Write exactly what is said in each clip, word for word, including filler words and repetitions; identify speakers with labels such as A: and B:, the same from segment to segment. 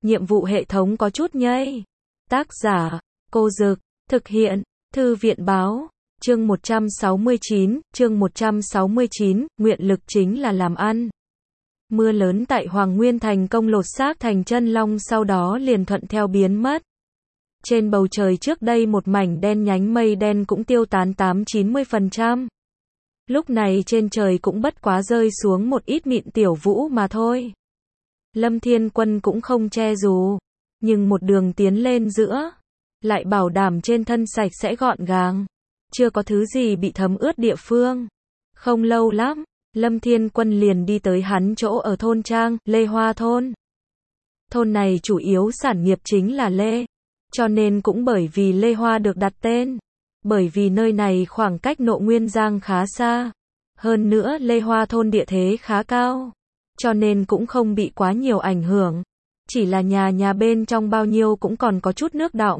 A: nhiệm vụ hệ thống có chút nhây. Tác giả, Cô Dực, thực hiện, Thư viện Báo, chương một trăm sáu mươi chín, chương một trăm sáu mươi chín, nguyện lực chính là làm ăn. Mưa lớn tại Hoàng Nguyên thành công lột xác thành chân long sau đó liền thuận theo biến mất. Trên bầu trời trước đây một mảnh đen nhánh mây đen cũng tiêu tán tám chín mươi phần trăm. Lúc này trên trời cũng bất quá rơi xuống một ít mịn tiểu vũ mà thôi. Lâm Thiên Quân cũng không che dù, nhưng một đường tiến lên giữa, lại bảo đảm trên thân sạch sẽ gọn gàng, chưa có thứ gì bị thấm ướt địa phương. Không lâu lắm, Lâm Thiên Quân liền đi tới hắn chỗ ở thôn trang, Lê Hoa thôn. Thôn này chủ yếu sản nghiệp chính là lê, cho nên cũng bởi vì Lê Hoa được đặt tên. Bởi vì nơi này khoảng cách Nộ Nguyên Giang khá xa, hơn nữa Lê Hoa thôn địa thế khá cao, cho nên cũng không bị quá nhiều ảnh hưởng. Chỉ là nhà nhà bên trong bao nhiêu cũng còn có chút nước đọng.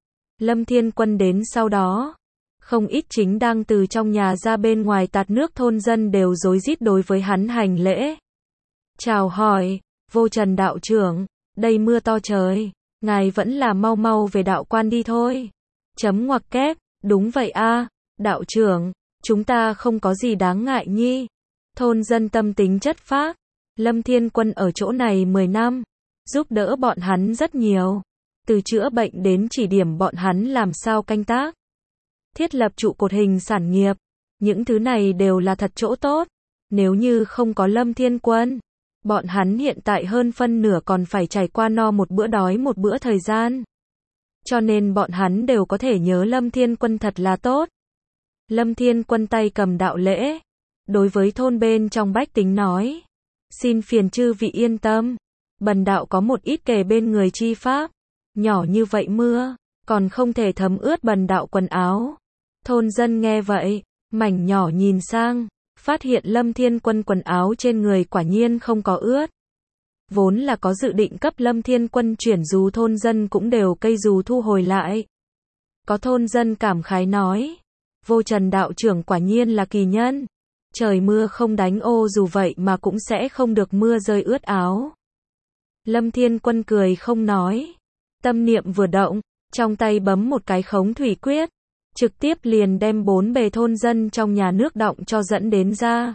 A: Lâm Thiên Quân đến sau đó, không ít chính đang từ trong nhà ra bên ngoài tạt nước thôn dân đều rối rít đối với hắn hành lễ. Chào hỏi, Vô Trần đạo trưởng, đây mưa to trời, ngài vẫn là mau mau về đạo quan đi thôi. Chấm ngoặc kép, đúng vậy a, đạo trưởng, chúng ta không có gì đáng ngại nhi. Thôn dân tâm tính chất phác, Lâm Thiên Quân ở chỗ này mười năm, giúp đỡ bọn hắn rất nhiều, từ chữa bệnh đến chỉ điểm bọn hắn làm sao canh tác, thiết lập trụ cột hình sản nghiệp, những thứ này đều là thật chỗ tốt. Nếu như không có Lâm Thiên Quân, bọn hắn hiện tại hơn phân nửa còn phải trải qua no một bữa đói một bữa thời gian. Cho nên bọn hắn đều có thể nhớ Lâm Thiên Quân thật là tốt. Lâm Thiên Quân tay cầm đạo lễ, đối với thôn bên trong bách tính nói, xin phiền chư vị yên tâm, bần đạo có một ít kề bên người chi pháp, nhỏ như vậy mưa, còn không thể thấm ướt bần đạo quần áo. Thôn dân nghe vậy, mảnh nhỏ nhìn sang, phát hiện Lâm Thiên Quân quần áo trên người quả nhiên không có ướt. Vốn là có dự định cấp Lâm Thiên Quân chuyển dù thôn dân cũng đều cây dù thu hồi lại. Có thôn dân cảm khái nói, Vô Trần đạo trưởng quả nhiên là kỳ nhân. Trời mưa không đánh ô dù vậy mà cũng sẽ không được mưa rơi ướt áo. Lâm Thiên Quân cười không nói. Tâm niệm vừa động, trong tay bấm một cái khống thủy quyết, trực tiếp liền đem bốn bề thôn dân trong nhà nước đọng cho dẫn đến ra.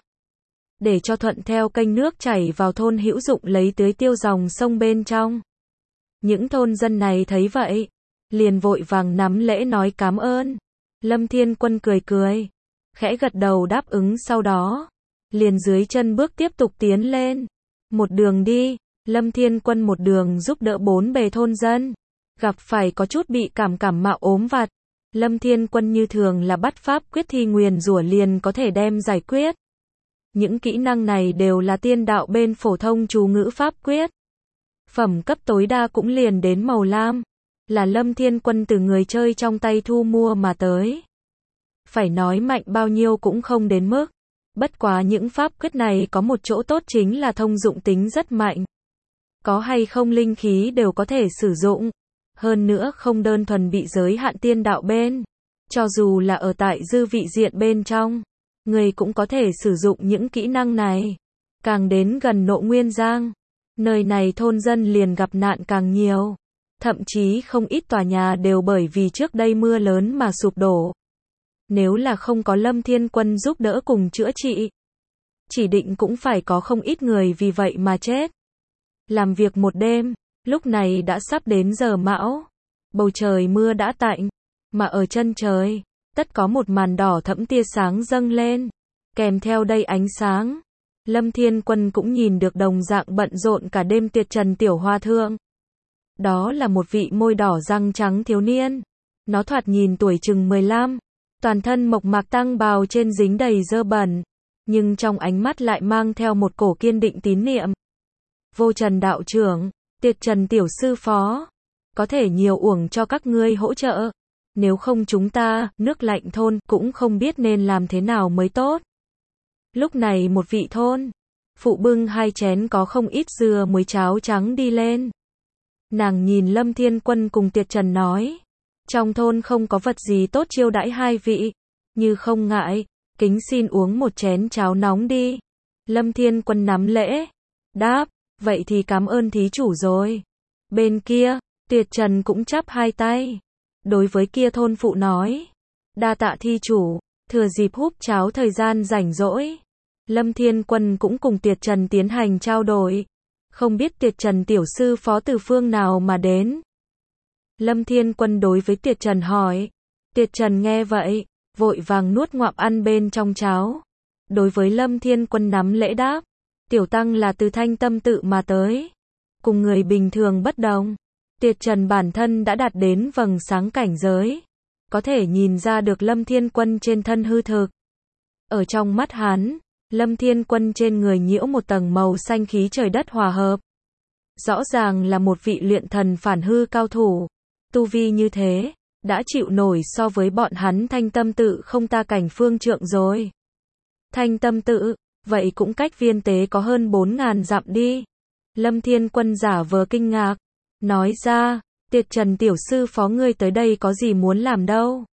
A: Để cho thuận theo kênh nước chảy vào thôn hữu dụng lấy tưới tiêu dòng sông bên trong. Những thôn dân này thấy vậy, liền vội vàng nắm lễ nói cảm ơn. Lâm Thiên Quân cười cười, khẽ gật đầu đáp ứng sau đó, liền dưới chân bước tiếp tục tiến lên. Một đường đi, Lâm Thiên Quân một đường giúp đỡ bốn bề thôn dân, gặp phải có chút bị cảm cảm mạo ốm vặt. Lâm Thiên Quân như thường là bắt pháp quyết thi nguyền rủa liền có thể đem giải quyết. Những kỹ năng này đều là tiên đạo bên phổ thông chú ngữ pháp quyết. Phẩm cấp tối đa cũng liền đến màu lam, là Lâm Thiên Quân từ người chơi trong tay thu mua mà tới. Phải nói mạnh bao nhiêu cũng không đến mức. Bất quá những pháp quyết này có một chỗ tốt chính là thông dụng tính rất mạnh. Có hay không linh khí đều có thể sử dụng. Hơn nữa không đơn thuần bị giới hạn tiên đạo bên. Cho dù là ở tại dư vị diện bên trong, người cũng có thể sử dụng những kỹ năng này. Càng đến gần Nộ Nguyên Giang, nơi này thôn dân liền gặp nạn càng nhiều. Thậm chí không ít tòa nhà đều bởi vì trước đây mưa lớn mà sụp đổ. Nếu là không có Lâm Thiên Quân giúp đỡ cùng chữa trị, chỉ định cũng phải có không ít người vì vậy mà chết. Làm việc một đêm, lúc này đã sắp đến giờ mão. Bầu trời mưa đã tạnh, mà ở chân trời, tất có một màn đỏ thẫm tia sáng dâng lên. Kèm theo đây ánh sáng, Lâm Thiên Quân cũng nhìn được đồng dạng bận rộn cả đêm Tiệt Trần tiểu hòa thượng. Đó là một vị môi đỏ răng trắng thiếu niên. Nó thoạt nhìn tuổi chừng mười lăm, toàn thân mộc mạc tăng bào trên dính đầy dơ bẩn, nhưng trong ánh mắt lại mang theo một cổ kiên định tín niệm. Vô Trần đạo trưởng, Tiệt Trần tiểu sư phó, có thể nhiều uổng cho các ngươi hỗ trợ. Nếu không chúng ta, nước lạnh thôn, cũng không biết nên làm thế nào mới tốt. Lúc này một vị thôn phụ bưng hai chén có không ít dưa muối cháo trắng đi lên. Nàng nhìn Lâm Thiên Quân cùng Tiệt Trần nói, trong thôn không có vật gì tốt chiêu đãi hai vị, như không ngại, kính xin uống một chén cháo nóng đi. Lâm Thiên Quân nắm lễ, đáp, vậy thì cảm ơn thí chủ rồi. Bên kia, Tuyệt Trần cũng chắp hai tay. Đối với kia thôn phụ nói. Đa tạ thi chủ, thừa dịp húp cháo thời gian rảnh rỗi. Lâm Thiên Quân cũng cùng Tuyệt Trần tiến hành trao đổi. Không biết Tuyệt Trần tiểu sư phó từ phương nào mà đến. Lâm Thiên Quân đối với Tuyệt Trần hỏi. Tuyệt Trần nghe vậy, vội vàng nuốt ngoạm ăn bên trong cháo. Đối với Lâm Thiên Quân nắm lễ đáp. Tiểu tăng là từ Thanh Tâm tự mà tới. Cùng người bình thường bất đồng. Tuyệt Trần bản thân đã đạt đến vầng sáng cảnh giới. Có thể nhìn ra được Lâm Thiên Quân trên thân hư thực. Ở trong mắt hắn, Lâm Thiên Quân trên người nhiễu một tầng màu xanh khí trời đất hòa hợp. Rõ ràng là một vị luyện thần phản hư cao thủ. Tu vi như thế, đã chịu nổi so với bọn hắn Thanh Tâm tự không ta cảnh phương trượng rồi. Thanh Tâm tự, vậy cũng cách Viên Tế có hơn bốn ngàn dặm đi. Lâm Thiên Quân giả vờ kinh ngạc, nói ra, Tuyệt Trần tiểu sư phó ngươi tới đây có gì muốn làm đâu.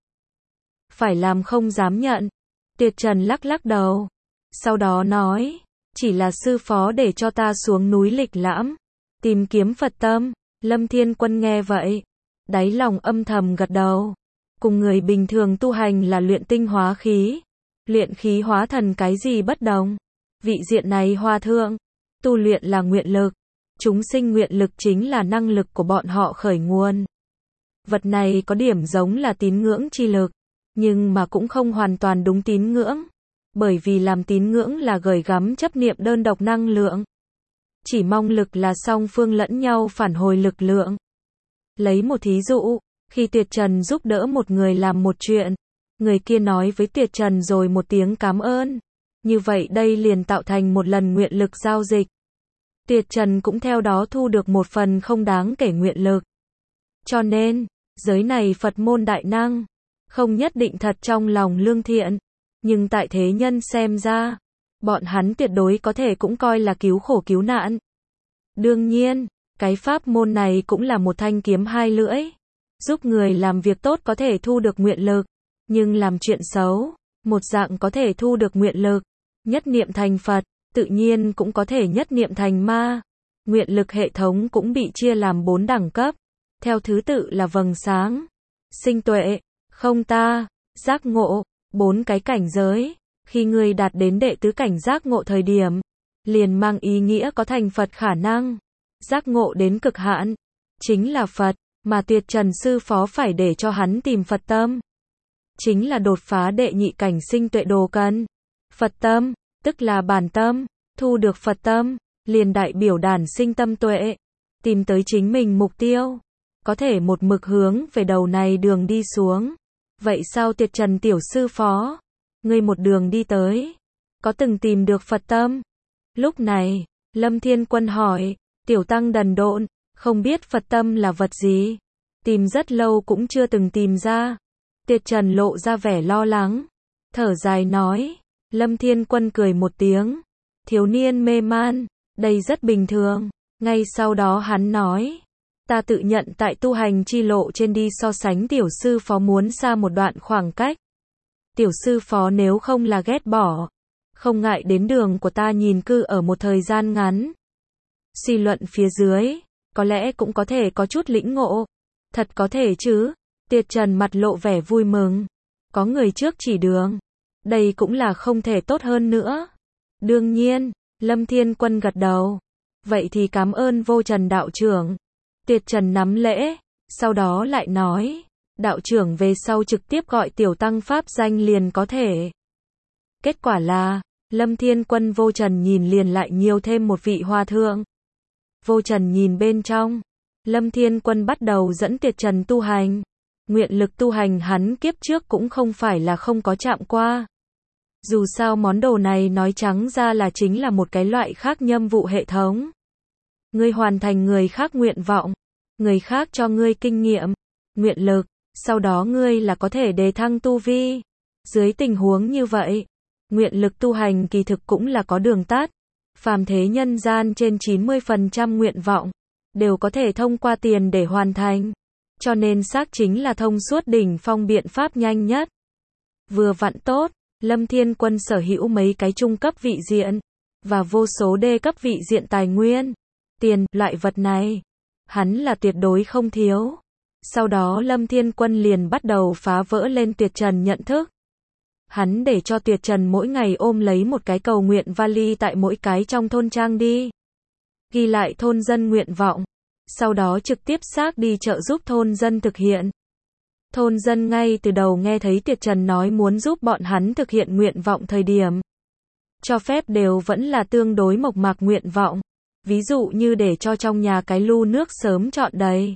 A: Phải làm không dám nhận. Tuyệt Trần lắc lắc đầu. Sau đó nói, chỉ là sư phó để cho ta xuống núi lịch lãm, tìm kiếm Phật tâm. Lâm Thiên Quân nghe vậy, đáy lòng âm thầm gật đầu. Cùng người bình thường tu hành là luyện tinh hóa khí, luyện khí hóa thần cái gì bất đồng. Vị diện này hòa thượng, tu luyện là nguyện lực. Chúng sinh nguyện lực chính là năng lực của bọn họ khởi nguồn. Vật này có điểm giống là tín ngưỡng chi lực, nhưng mà cũng không hoàn toàn đúng tín ngưỡng. Bởi vì làm tín ngưỡng là gửi gắm chấp niệm đơn độc năng lượng. Chỉ mong lực là song phương lẫn nhau phản hồi lực lượng. Lấy một thí dụ, khi Tuyệt Trần giúp đỡ một người làm một chuyện, người kia nói với Tuyệt Trần rồi một tiếng cảm ơn. Như vậy đây liền tạo thành một lần nguyện lực giao dịch. Tuyệt Trần cũng theo đó thu được một phần không đáng kể nguyện lực. Cho nên, giới này Phật môn đại năng, không nhất định thật trong lòng lương thiện. Nhưng tại thế nhân xem ra, bọn hắn tuyệt đối có thể cũng coi là cứu khổ cứu nạn. Đương nhiên, cái pháp môn này cũng là một thanh kiếm hai lưỡi. Giúp người làm việc tốt có thể thu được nguyện lực, nhưng làm chuyện xấu, một dạng có thể thu được nguyện lực. Nhất niệm thành Phật, tự nhiên cũng có thể nhất niệm thành ma. Nguyện lực hệ thống cũng bị chia làm bốn đẳng cấp, theo thứ tự là vầng sáng, sinh tuệ, không ta, giác ngộ. Bốn cái cảnh giới, khi người đạt đến đệ tứ cảnh giác ngộ thời điểm, liền mang ý nghĩa có thành Phật khả năng. Giác ngộ đến cực hạn, chính là Phật, mà Tuyệt Trần sư phó phải để cho hắn tìm Phật tâm. Chính là đột phá đệ nhị cảnh sinh tuệ đồ cần. Phật tâm, tức là bản tâm, thu được Phật tâm, liền đại biểu đản sinh tâm tuệ, tìm tới chính mình mục tiêu, có thể một mực hướng về đầu này đường đi xuống. Vậy sao Tuyệt Trần tiểu sư phó, ngươi một đường đi tới, có từng tìm được Phật tâm? Lúc này, Lâm Thiên Quân hỏi, tiểu tăng đần độn, không biết Phật tâm là vật gì, tìm rất lâu cũng chưa từng tìm ra. Tuyệt Trần lộ ra vẻ lo lắng, thở dài nói. Lâm Thiên Quân cười một tiếng, thiếu niên mê man, đây rất bình thường. Ngay sau đó hắn nói, ta tự nhận tại tu hành chi lộ trên đi so sánh tiểu sư phó muốn xa một đoạn khoảng cách. Tiểu sư phó nếu không là ghét bỏ, không ngại đến đường của ta nhìn cư ở một thời gian ngắn. Suy luận phía dưới, có lẽ cũng có thể có chút lĩnh ngộ. Thật có thể chứ? Tuyệt Trần mặt lộ vẻ vui mừng. Có người trước chỉ đường, đây cũng là không thể tốt hơn nữa. Đương nhiên, Lâm Thiên Quân gật đầu. Vậy thì cảm ơn Vô Trần đạo trưởng. Tuyệt Trần nắm lễ, sau đó lại nói, đạo trưởng về sau trực tiếp gọi tiểu tăng pháp danh liền có thể. Kết quả là, Lâm Thiên Quân Vô Trần nhìn liền lại nhiều thêm một vị hòa thượng. Vô Trần nhìn bên trong, Lâm Thiên Quân bắt đầu dẫn Tuyệt Trần tu hành. Nguyện lực tu hành hắn kiếp trước cũng không phải là không có chạm qua. Dù sao món đồ này nói trắng ra là chính là một cái loại khác nhâm vụ hệ thống. Ngươi hoàn thành người khác nguyện vọng, người khác cho ngươi kinh nghiệm, nguyện lực, sau đó ngươi là có thể đề thăng tu vi. Dưới tình huống như vậy, nguyện lực tu hành kỳ thực cũng là có đường tắt. Phàm thế nhân gian trên chín mươi phần trăm nguyện vọng, đều có thể thông qua tiền để hoàn thành. Cho nên xác chính là thông suốt đỉnh phong biện pháp nhanh nhất. Vừa vặn tốt, Lâm Thiên Quân sở hữu mấy cái trung cấp vị diện, và vô số đê cấp vị diện tài nguyên. Tiền, loại vật này, hắn là tuyệt đối không thiếu. Sau đó Lâm Thiên Quân liền bắt đầu phá vỡ lên Tuyệt Trần nhận thức. Hắn để cho Tuyệt Trần mỗi ngày ôm lấy một cái cầu nguyện vali tại mỗi cái trong thôn trang đi. Ghi lại thôn dân nguyện vọng. Sau đó trực tiếp xác đi trợ giúp thôn dân thực hiện. Thôn dân ngay từ đầu nghe thấy Tuyệt Trần nói muốn giúp bọn hắn thực hiện nguyện vọng thời điểm. Cho phép đều vẫn là tương đối mộc mạc nguyện vọng. Ví dụ như để cho trong nhà cái lu nước sớm trọn đầy.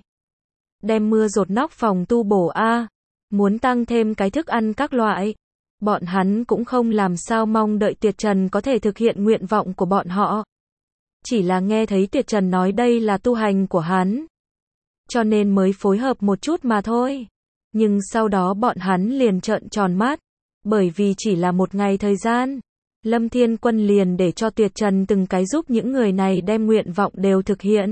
A: Đem mưa dột nóc phòng tu bổ a, muốn tăng thêm cái thức ăn các loại. Bọn hắn cũng không làm sao mong đợi Tuyệt Trần có thể thực hiện nguyện vọng của bọn họ. Chỉ là nghe thấy Tuyệt Trần nói đây là tu hành của hắn. Cho nên mới phối hợp một chút mà thôi. Nhưng sau đó bọn hắn liền trợn tròn mắt. Bởi vì chỉ là một ngày thời gian. Lâm Thiên Quân liền để cho Tuyệt Trần từng cái giúp những người này đem nguyện vọng đều thực hiện.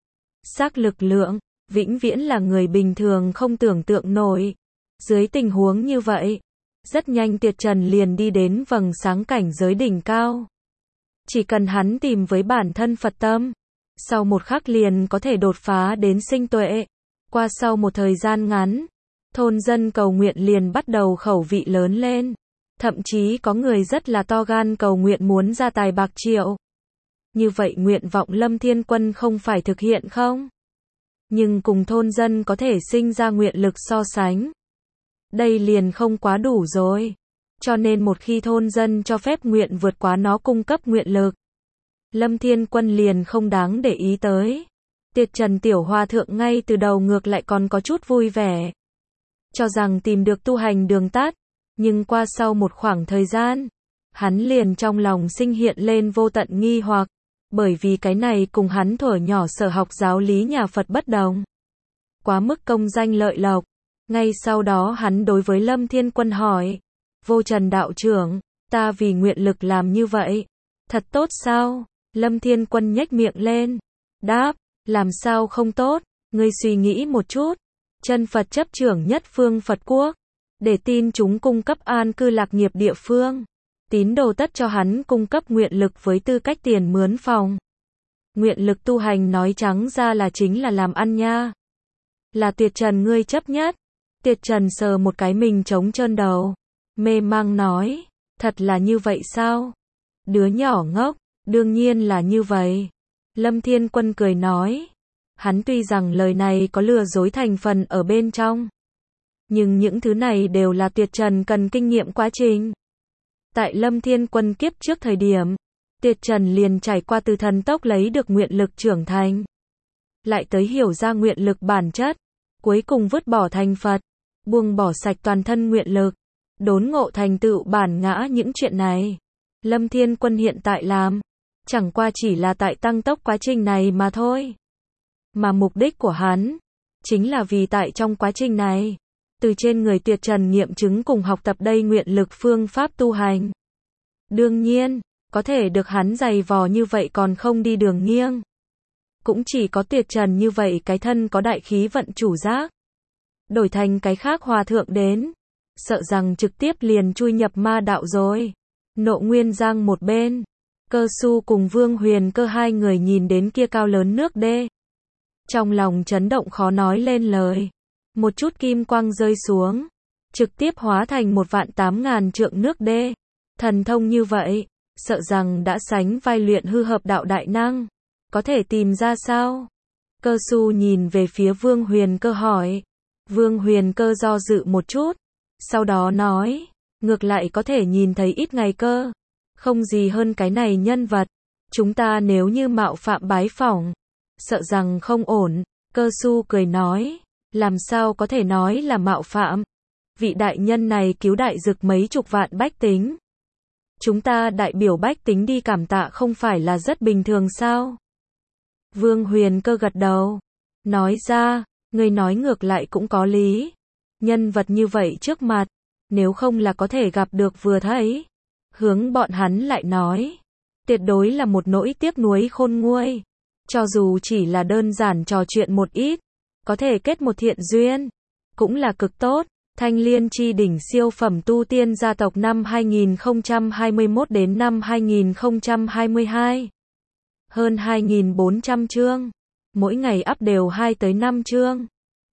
A: Xác lực lượng, vĩnh viễn là người bình thường không tưởng tượng nổi. Dưới tình huống như vậy, rất nhanh Tuyệt Trần liền đi đến vầng sáng cảnh giới đỉnh cao. Chỉ cần hắn tìm với bản thân Phật tâm, sau một khắc liền có thể đột phá đến sinh tuệ. Qua sau một thời gian ngắn, thôn dân cầu nguyện liền bắt đầu khẩu vị lớn lên. Thậm chí có người rất là to gan cầu nguyện muốn ra tài bạc triệu. Như vậy nguyện vọng Lâm Thiên Quân không phải thực hiện không? Nhưng cùng thôn dân có thể sinh ra nguyện lực so sánh. Đây liền không quá đủ rồi. Cho nên một khi thôn dân cho phép nguyện vượt quá nó cung cấp nguyện lực, Lâm Thiên Quân liền không đáng để ý tới. Tuyệt Trần tiểu hòa thượng ngay từ đầu ngược lại còn có chút vui vẻ. Cho rằng tìm được tu hành đường tắt. Nhưng qua sau một khoảng thời gian, hắn liền trong lòng sinh hiện lên vô tận nghi hoặc. Bởi vì cái này cùng hắn thuở nhỏ sở học giáo lý nhà Phật bất đồng. Quá mức công danh lợi lộc. Ngay sau đó hắn đối với Lâm Thiên Quân hỏi. Vô Trần đạo trưởng, ta vì nguyện lực làm như vậy. Thật tốt sao? Lâm Thiên Quân nhếch miệng lên. Đáp, làm sao không tốt? Ngươi suy nghĩ một chút. Chân Phật chấp trưởng nhất phương Phật quốc. Để tin chúng cung cấp an cư lạc nghiệp địa phương. Tín đồ tất cho hắn cung cấp nguyện lực với tư cách tiền mướn phòng. Nguyện lực tu hành nói trắng ra là chính là làm ăn nha. Là Tuyệt Trần ngươi chấp nhất. Tuyệt Trần sờ một cái mình trống trơn đầu. Mê mang nói. Thật là như vậy sao? Đứa nhỏ ngốc. Đương nhiên là như vậy. Lâm Thiên Quân cười nói. Hắn tuy rằng lời này có lừa dối thành phần ở bên trong. Nhưng những thứ này đều là Tuyệt Trần cần kinh nghiệm quá trình. Tại Lâm Thiên Quân kiếp trước thời điểm, Tuyệt Trần liền trải qua từ thần tốc lấy được nguyện lực trưởng thành. Lại tới hiểu ra nguyện lực bản chất. Cuối cùng vứt bỏ thành Phật. Buông bỏ sạch toàn thân nguyện lực. Đốn ngộ thành tựu bản ngã những chuyện này. Lâm Thiên Quân hiện tại làm. Chẳng qua chỉ là tại tăng tốc quá trình này mà thôi. Mà mục đích của hắn, chính là vì tại trong quá trình này. Từ trên người Tuyệt Trần nghiệm chứng cùng học tập đây nguyện lực phương pháp tu hành. Đương nhiên, có thể được hắn dày vò như vậy còn không đi đường nghiêng. Cũng chỉ có Tuyệt Trần như vậy cái thân có đại khí vận chủ giác. Đổi thành cái khác hòa thượng đến. Sợ rằng trực tiếp liền chui nhập ma đạo rồi. Nộ Nguyên Giang một bên. Cơ Su cùng Vương Huyền Cơ hai người nhìn đến kia cao lớn nước đê. Trong lòng chấn động khó nói lên lời. Một chút kim quang rơi xuống. Trực tiếp hóa thành một vạn tám ngàn trượng nước đê. Thần thông như vậy. Sợ rằng đã sánh vai luyện hư hợp đạo đại năng. Có thể tìm ra sao? Cơ Su nhìn về phía Vương Huyền Cơ hỏi. Vương Huyền Cơ do dự một chút. Sau đó nói. Ngược lại có thể nhìn thấy ít ngày cơ. Không gì hơn cái này nhân vật. Chúng ta nếu như mạo phạm bái phỏng. Sợ rằng không ổn. Cơ Su cười nói. Làm sao có thể nói là mạo phạm. Vị đại nhân này cứu đại dực mấy chục vạn bách tính. Chúng ta đại biểu bách tính đi cảm tạ không phải là rất bình thường sao? Vương Huyền Cơ gật đầu. Nói ra, người nói ngược lại cũng có lý. Nhân vật như vậy trước mặt. Nếu không là có thể gặp được vừa thấy. Hướng bọn hắn lại nói. Tuyệt đối là một nỗi tiếc nuối khôn nguôi. Cho dù chỉ là đơn giản trò chuyện một ít. Có thể kết một thiện duyên. Cũng là cực tốt. Thanh Liên chi đỉnh siêu phẩm tu tiên gia tộc năm hai nghìn không trăm hai mươi mốt đến năm hai nghìn không trăm hai mươi hai. Hơn hai nghìn bốn trăm chương. mỗi ngày up đều hai tới năm chương.